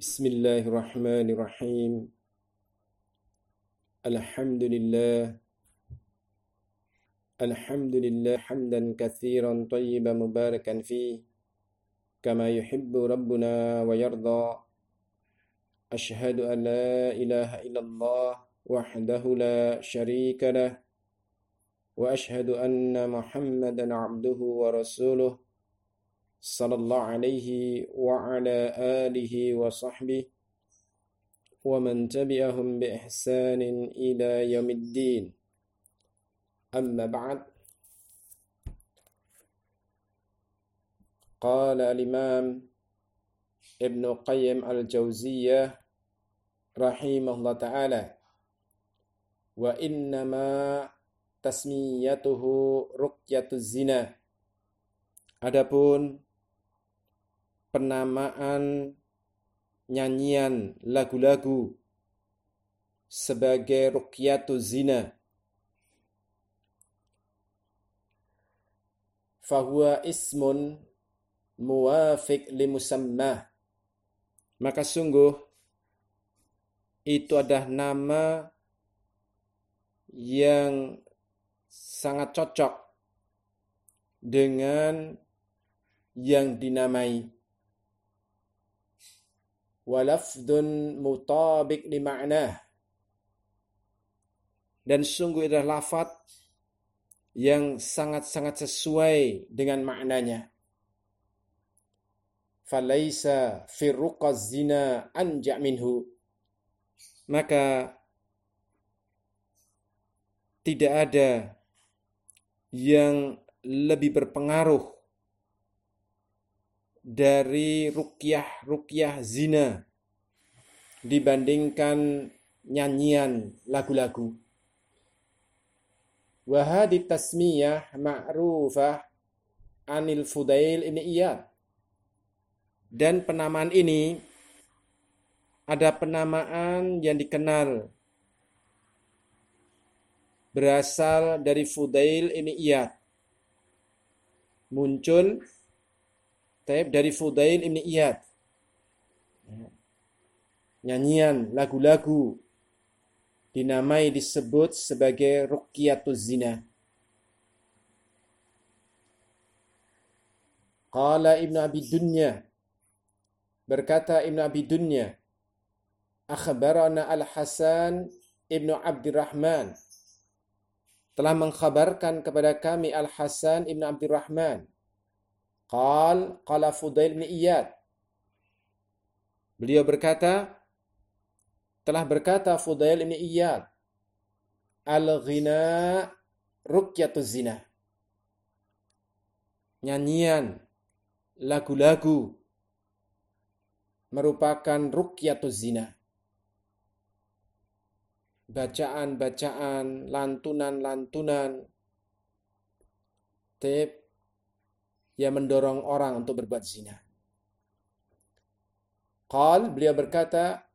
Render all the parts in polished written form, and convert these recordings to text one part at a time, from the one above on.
Bismillahirrahmanirrahim. Alhamdulillah. Alhamdulillah hamdan katsiran tayyiban mubarakan fi kama yuhibbu rabbuna wa yarda. Ashhadu an la ilaha illallah wahdahu la syarika lah wa ashhadu anna Muhammadan abduhu wa rasuluh sallallahu alaihi wa ala alihi wa sahbihi wa man tabi'ahum bi ihsanin ila yaumiddin. Amma ba'd. Qala al-Imam Ibn Qayyim al-Jauziyah rahimahullah ta'ala, wa innama tasmiyatuhu ruqyatuz zina. Adapun penamaan nyanyian lagu-lagu sebagai ruqyatuz zina, fahuwa ismun muwafiq li musammah, maka sungguh itu adalah nama yang sangat cocok dengan yang dinamai. Walafdun mutabiq li ma'nah, dan sungguh adalah lafaz yang sangat-sangat sesuai dengan maknanya. Falaisa fi ruqaz zina anja minhu, maka tidak ada yang lebih berpengaruh dari ruqyah zina dibandingkan nyanyian lagu-lagu. Wa hadhihi tasmiyah ma'rufah anil Fudail ibn Iyad, dan penamaan ini ada penamaan yang dikenal berasal dari Fudail ibn Iyad, muncul dari Fudail ibn Iyad. Nyanyian lagu-lagu dinamai disebut sebagai ruqyatuz zina. Qala Ibnu Abi Dunya, berkata Ibnu Abi Dunya, akhbarana Al-Hasan Ibnu Abdurrahman, telah mengkhabarkan kepada kami Al-Hasan Ibnu Abdurrahman. Qala Fudail bin Iyad, beliau berkata, telah berkata Fudail bin Iyad, al-ghina ruqyatuz zina, nyanyian lagu-lagu merupakan ruqyatuz zina, bacaan-bacaan, lantunan-lantunan yang mendorong orang untuk berbuat zina. Beliau berkata,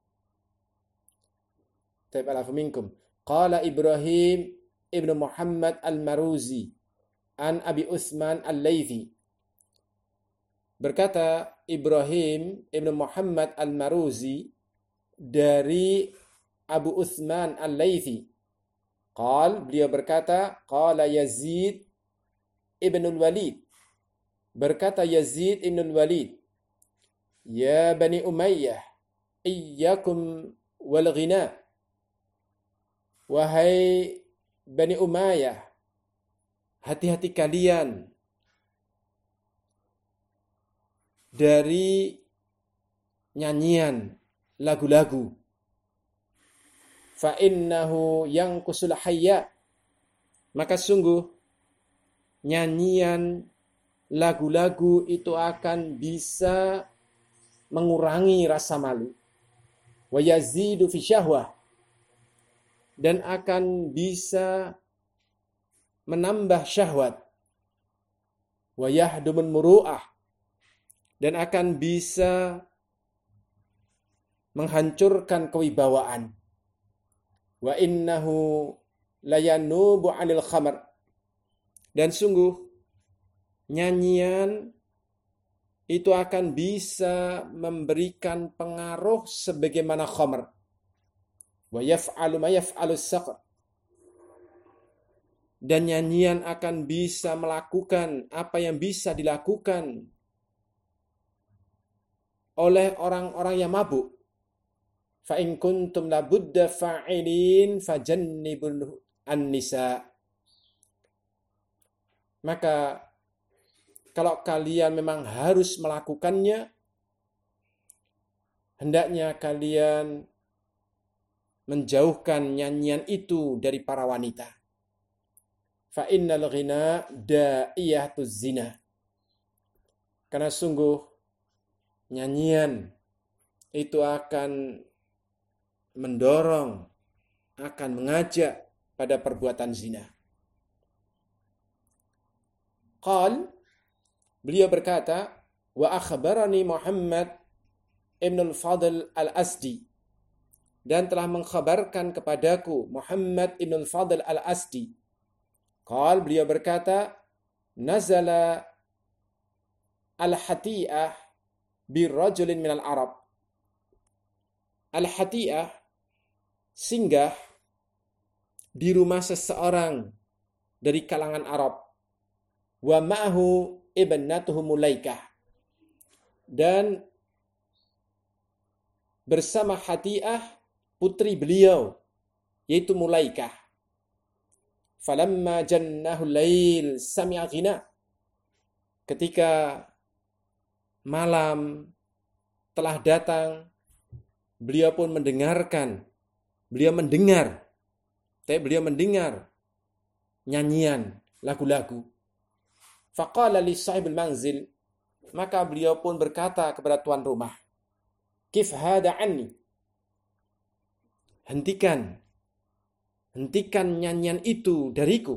Qala Ibrahim ibnu Muhammad al-Maruzi an Abi Uthman al-Laythi, berkata Ibrahim ibnu Muhammad al-Maruzi dari Abu Uthman al-Laythi. Beliau berkata, qala Yazid ibn al-Walid, berkata Yazid ibn al-Walid, ya Bani Umayyah, iyyakum wal ghina, wahai Bani Umayyah, hati-hati kalian dari nyanyian lagu-lagu. Fa innahu yanqusul hayya, maka sungguh nyanyian lagu-lagu itu akan bisa mengurangi rasa malu. Wa yazidu fi syahwah, dan akan bisa menambah syahwat. Wa yahdumun muru'ah, dan akan bisa menghancurkan kewibawaan. Wa innahu layanubu 'anil khamr, dan sungguh nyanyian itu akan bisa memberikan pengaruh sebagaimana khamr. Wa yaf'alu ma yaf'alu as-saqr. Dan nyanyian akan bisa melakukan apa yang bisa dilakukan oleh orang-orang yang mabuk. Fa in kuntum labudda fa'ilin fajannibul an-nisa. Maka kalau kalian memang harus melakukannya, hendaknya kalian menjauhkan nyanyian itu dari para wanita. Fa innal ghina da'iyatuz zina. Karena sungguh nyanyian itu akan mendorong, akan mengajak pada perbuatan zina. Beliau berkata, wa akhbarani Muhammad ibn al-Fadl al-Asdi, dan telah mengkhabarkan kepadaku Muhammad ibn al-Fadl al-Asdi. Beliau berkata, nazala al-hati'ah birrajulin minal Arab. Al-hati'ah singgah di rumah seseorang dari kalangan Arab. Wa ma'ahu ibnatuhu Mulaikah. Dan bersama Hati'ah putri beliau, yaitu Mulaikah. Falamma jannahu lail sami'a ghina. Ketika malam telah datang, beliau pun mendengar nyanyian, lagu-lagu. Faqala li sahibul manzil, maka beliau pun berkata kepada tuan rumah, kif hada anni, hentikan nyanyian itu dariku.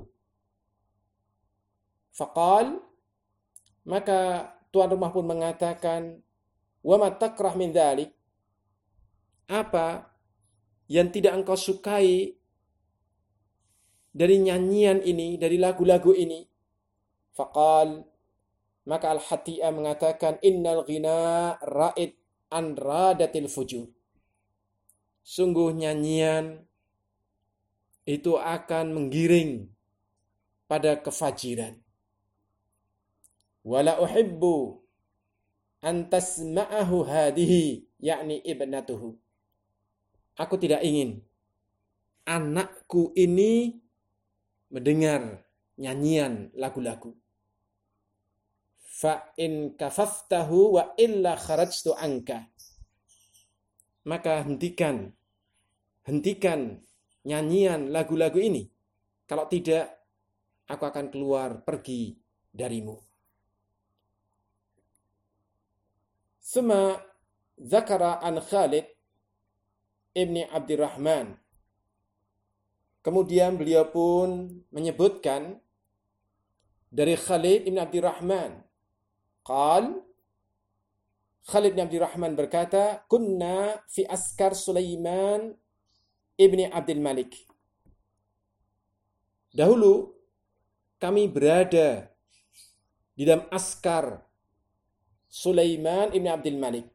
Faqal, maka tuan rumah pun mengatakan, wa ma takrah min dzalik, apa yang tidak engkau sukai dari nyanyian ini, dari lagu-lagu ini? Faqal, maka Al-Hati'ah mengatakan, innal ghina ra'id an radatil fujur. Sungguh nyanyian itu akan menggiring pada kefajiran. Wala uhibbu an tasma'ahu hadihi, yakni ibnatuhu. Aku tidak ingin anakku ini mendengar nyanyian lagu-lagu. Fa in kafaftahu wa illa kharajtu anka. Maka hentikan nyanyian lagu-lagu ini. Kalau tidak, aku akan keluar pergi darimu. Suma zakara an Khalid ibni Abdurrahman. Kemudian beliau pun menyebutkan dari Khalid ibn Abdurrahman. Khalid bin Abdurrahman berkata, kunna fi askar Sulaiman ibni Abdul Malik. Dahulu kami berada di dalam askar Sulaiman ibni Abdul Malik.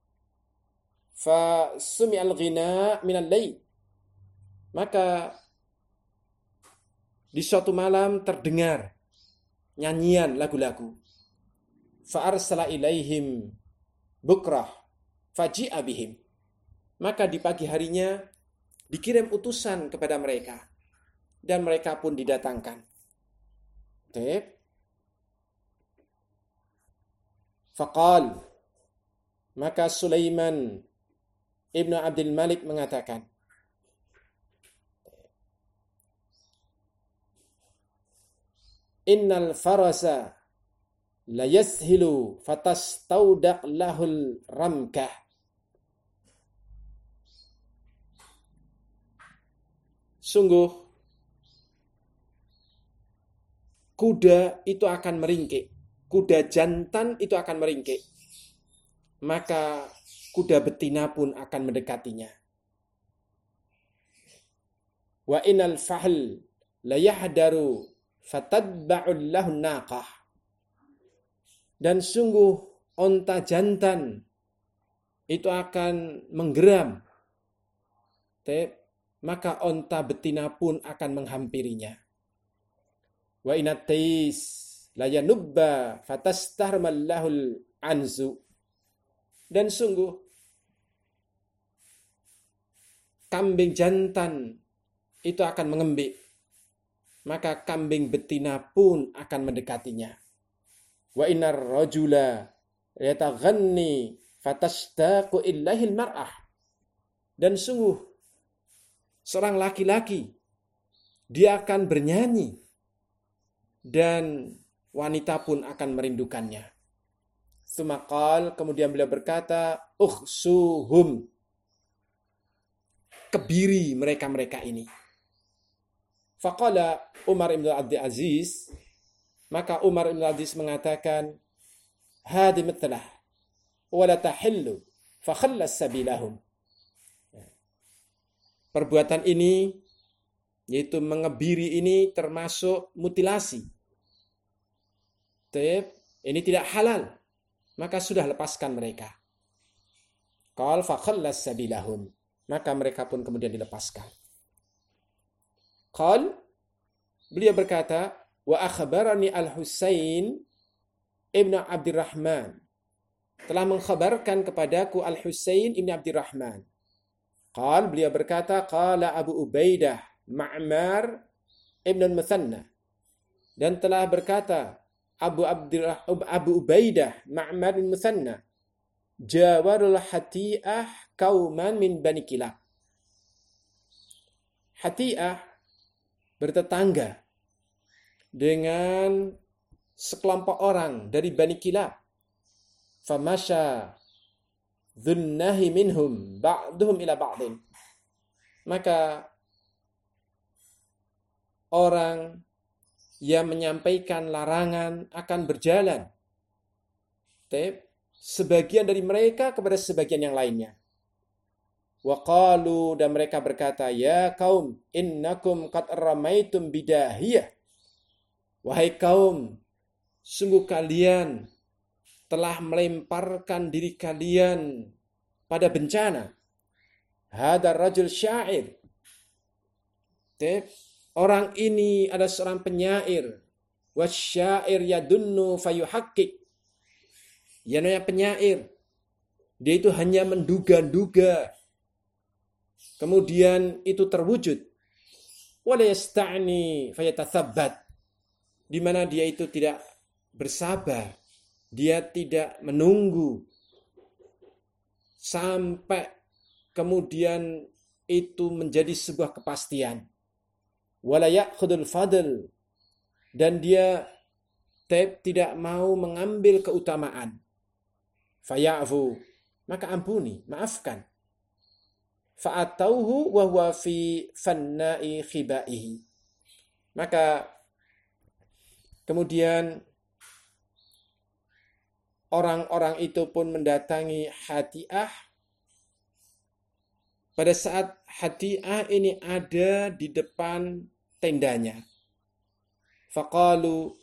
Fa sumi'al ghina minal layl. Maka di suatu malam terdengar nyanyian lagu-lagu. Fa arsala ilaihim bukrah faji'a bihim. Maka di pagi harinya dikirim utusan kepada mereka dan mereka pun didatangkan. Faqal, maka Sulaiman ibnu Abdul Malik mengatakan, innal farasa la yashilu fatastawdaq lahul ramkah. Sungguh kuda itu akan meringkik, kuda jantan itu akan meringkik, maka kuda betina pun akan mendekatinya. Wa innal fahl la yahdaru fatadba'ul lahun naqah. Dan sungguh onta jantan itu akan menggeram, maka onta betina pun akan menghampirinya. Wa inatais layanubba fatastarmallahul anzu. Dan sungguh kambing jantan itu akan mengembik, maka kambing betina pun akan mendekatinya. Wa innar rajula yataghanni fatashtaqu illahil mar'ah. Dan sungguh seorang laki-laki dia akan bernyanyi dan wanita pun akan merindukannya. Tsumaqal, kemudian beliau berkata, ukhsuhum, kebiri mereka-mereka ini. Faqala Umar ibn Abdul Aziz, maka Umar ibn Abdul Aziz mengatakan, hadi mitlah wala tahillu fakhallas sabilahum. Perbuatan ini, yaitu mengebiri ini, termasuk mutilasi. Ini tidak halal, maka sudah lepaskan mereka. Qal fakhallas sabilahum, maka mereka pun kemudian dilepaskan. Qal, beliau berkata, wa akhbarani Al-Husain ibn Abdurrahman, telah mengkhabarkan kepadaku Al-Husain ibn Abdurrahman. Qal, beliau berkata, qala Abu Ubaidah Ma'mar ibn al-Muthanna, dan telah berkata Abu Ubaidah Ma'mar bin Muthanna, jawarul hati'ah kauman min Bani Kilab. Hati'ah bertetangga dengan sekelompok orang dari Bani Kilab. Famasya dhunnahi minhum ba'duhum ila ba'din. Maka orang yang menyampaikan larangan akan berjalan, sebagian dari mereka kepada sebagian yang lainnya. Wa qalu, dan mereka berkata, ya kaum, innakum qad ramaitum bidahiyah. Wahai kaum, sungguh kalian telah melemparkan diri kalian pada bencana. Hadar rajul syair. Orang ini adalah seorang penyair. Wasyair yadunnu fayuhakkik. Yang namanya penyair, dia itu hanya menduga-duga, kemudian itu terwujud. Wala yasta'ni fayatathabbat, di mana dia itu tidak bersabar, dia tidak menunggu sampai kemudian itu menjadi sebuah kepastian. Wala ya'khudul fadl, dan dia tidak mau mengambil keutamaan. Faya'fu, maka ampuni, maafkan. Fa'atauhu wa huwa fi fanna'i khibaihi, maka kemudian orang-orang itu pun mendatangi Hati'ah pada saat Hati'ah ini ada di depan tendanya. Faqalu,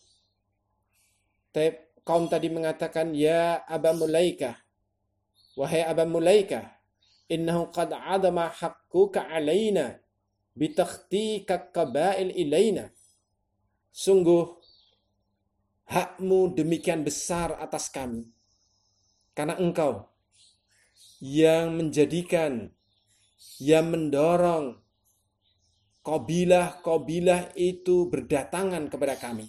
kaum tadi mengatakan, ya Aba Mulaikah, wahai Aba Mulaikah, innahu qad adama haqquka alaina bitakhtika qabail ilaina. Sungguh hakmu demikian besar atas kami, karena engkau yang menjadikan, yang mendorong kabilah-kabilah itu berdatangan kepada kami.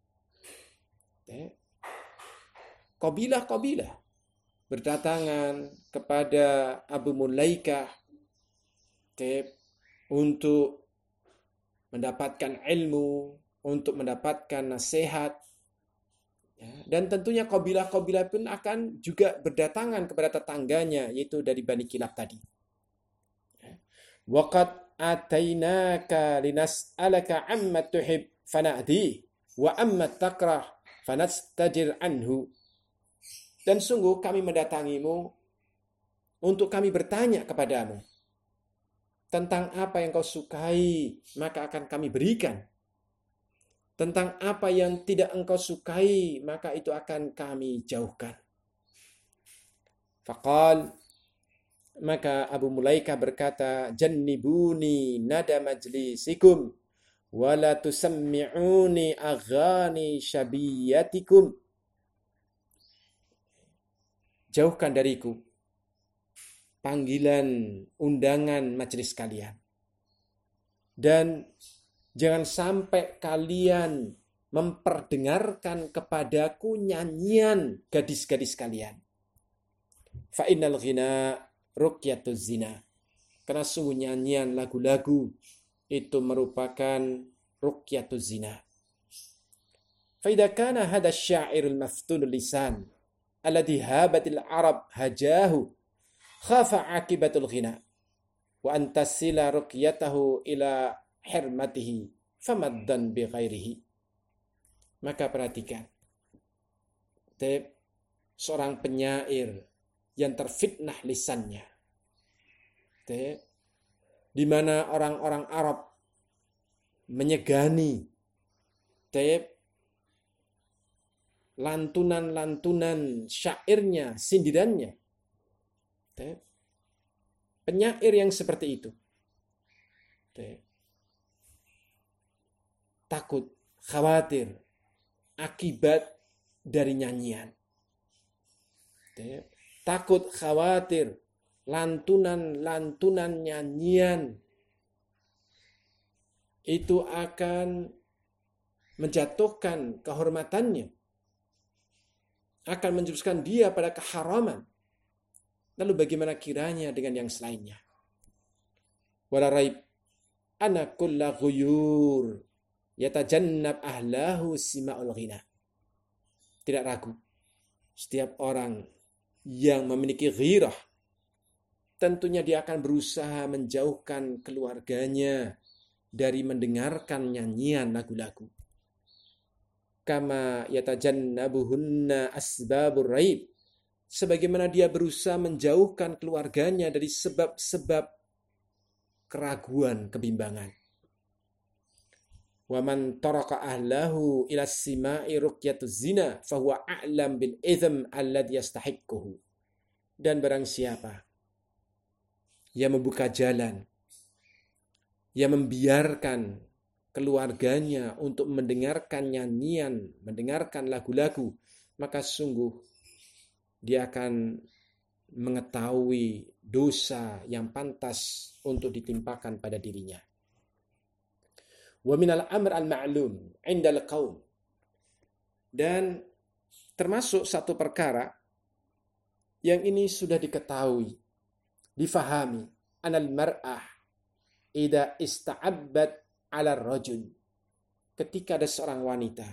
Kabilah-kabilah berdatangan kepada Abu Mulaikah untuk mendapatkan ilmu, untuk mendapatkan nasihat. Dan tentunya kabilah-kabilah pun akan juga berdatangan kepada tetangganya, yaitu dari Bani Kilab tadi. Waqad atainaka linas'alaka amma tuhib fana'di wa amma takrah fanastajir anhu. Dan sungguh kami mendatangimu untuk kami bertanya kepadamu tentang apa yang kau sukai, maka akan kami berikan. Tentang apa yang tidak engkau sukai, maka itu akan kami jauhkan. Faqal, maka Abu Mulaikah berkata, jannibuni nada majlisikum wala tusammi'uni aghani syabiyatikum. Jauhkan dariku panggilan undangan majelis kalian. Dan jangan sampai kalian memperdengarkan kepadaku nyanyian gadis-gadis kalian. Fa innal ghina ruqyatuz zina. Karena sungguh nyanyian lagu-lagu itu merupakan ruqyatuz zina. Fa idza kana hadha asy-sya'irul maftunul lisan alladhi habatil arab hajahu khafa akibatul ghina wa antasila ruqyatahu ila hirmatihi famaddan bi ghairihi. Maka perhatikan, seorang penyair yang terfitnah lisannya, di mana orang-orang Arab menyegani lantunan-lantunan syairnya, sindirannya. Penyair yang seperti itu takut, khawatir akibat dari nyanyian. Takut, khawatir lantunan-lantunan nyanyian itu akan menjatuhkan kehormatannya, akan menjuruskan dia pada keharaman. Lalu bagaimana kiranya dengan yang selainnya? Wala raib anna kulla ghuyur yatajannab ahlahu sima'ul ghina. Tidak ragu, setiap orang yang memiliki ghirah tentunya dia akan berusaha menjauhkan keluarganya dari mendengarkan nyanyian lagu-lagu. Kama yatajannabuhunna asbabur raib, sebagaimana dia berusaha menjauhkan keluarganya dari sebab-sebab keraguan, kebimbangan. Wa man taraka ahlahu ila sima'i ruqyatuz zina fahuwa a'lam bil itsm alladhi yastahiqquhu. Dan barang siapa yang membuka jalan, yang membiarkan keluarganya untuk mendengarkan nyanyian, mendengarkan lagu-lagu, maka sungguh dia akan mengetahui dosa yang pantas untuk ditimpakan pada dirinya. Wa minal amr al-ma'lum 'indal qaum. Dan termasuk satu perkara yang ini sudah diketahui, difahami, anal mar'ah idza ista'abbat 'ala rajul. Ketika ada seorang wanita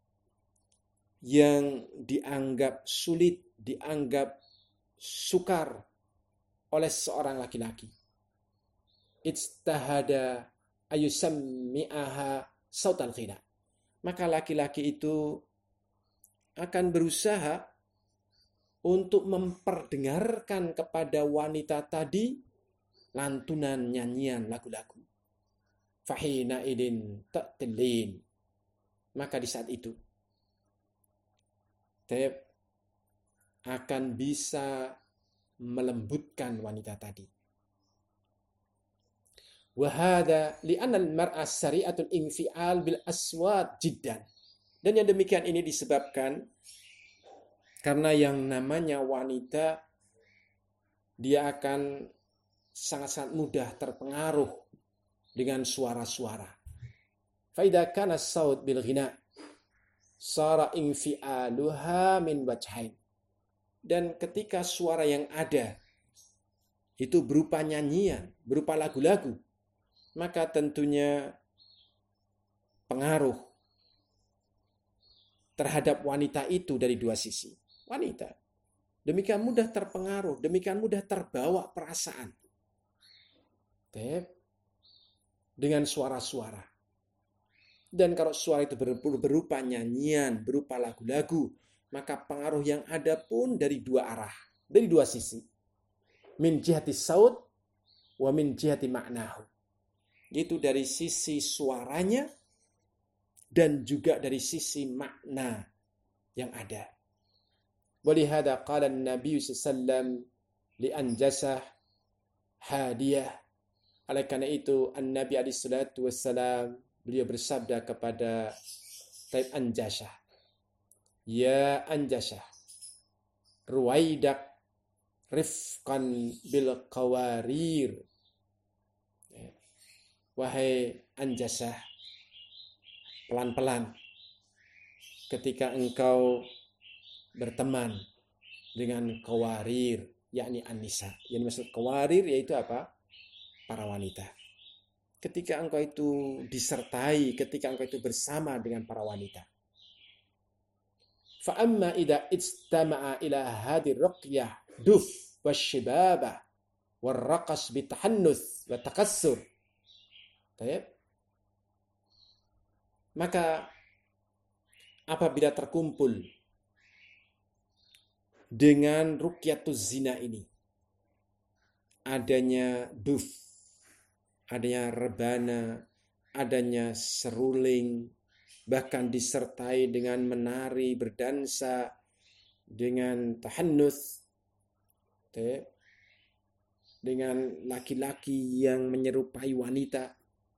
yang dianggap sulit, dianggap sukar oleh seorang laki-laki, ijtahada ayusammi'aha sautal ghina, maka laki-laki itu akan berusaha untuk memperdengarkan kepada wanita tadi lantunan nyanyian lagu-lagu. Fahina idin ta'tilin, maka di saat itu akan bisa melembutkan wanita tadi. Wahada li'anna al-mar'a sari'atul infial bil aswat jiddan. Dan yang demikian ini disebabkan karena yang namanya wanita, dia akan sangat-sangat mudah terpengaruh dengan suara-suara. Fa idza kana as-saut bil ghina sara infialuha min wajhain. Dan ketika suara yang ada itu berupa nyanyian, berupa lagu-lagu, maka tentunya pengaruh terhadap wanita itu dari dua sisi. Wanita demikian mudah terpengaruh, demikian mudah terbawa perasaan dengan suara-suara. Dan kalau suara itu berupa nyanyian, berupa lagu-lagu, maka pengaruh yang ada pun dari dua arah, dari dua sisi. Min jihati saut wa min jihati maknahu. Itu dari sisi suaranya dan juga dari sisi makna yang ada. Walihada qala Nabi sallallahu li Anjasah hadiyah. Oleh karena itu Nabi alaihi salatu wassalam beliau bersabda kepada Taib Anjasah, ya Anjasah, ruwaidak rifqan bil qawarir. Wahai Anjasah, pelan-pelan ketika engkau berteman dengan qawarir, yakni an-nisa. Yang dimaksud qawarir yaitu apa? Para wanita. Ketika engkau itu disertai, ketika engkau itu bersama dengan para wanita. Fa amma idza ijtama'a ila hadhihi ruqyah duf wasyibaba warraqas bitahannuth wa takassur. Baik. Maka apabila terkumpul dengan ruqyatuz zina ini, adanya duf, adanya rebana, adanya seruling, bahkan disertai dengan menari, berdansa, dengan tahannuts, dengan laki-laki yang menyerupai wanita.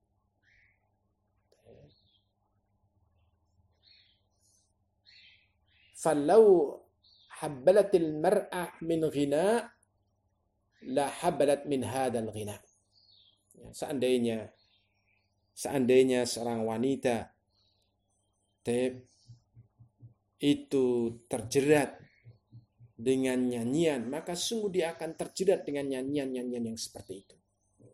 Falau habbalatil mar'ah min ghina la habbalat min hadzal ghina. Seandainya seorang wanita itu terjerat dengan nyanyian, maka sungguh dia akan terjerat dengan nyanyian-nyanyian yang seperti itu.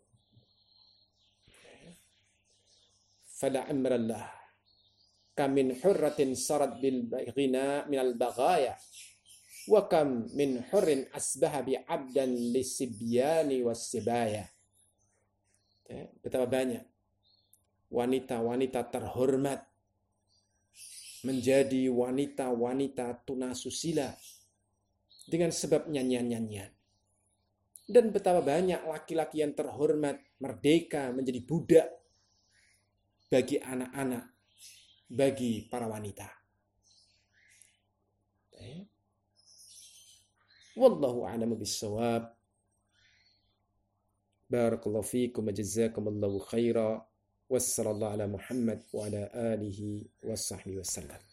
Fala amrallah kamin hurratin sarat bil ghina minal baghaya wa kam min hurrin asbaha bi abdan lisibyani wassibaya. Betapa banyak wanita-wanita terhormat menjadi wanita-wanita tunasusila dengan sebab nyanyian-nyanyian. Dan betapa banyak laki-laki yang terhormat merdeka menjadi budak bagi anak-anak, bagi para wanita. Wallahu a'lamu bis-shawab. Barakallahu fiikum wa jazakumullahu khaira. Wassallallahu ala Muhammad wa ala alihi wa sahbihi wasallam.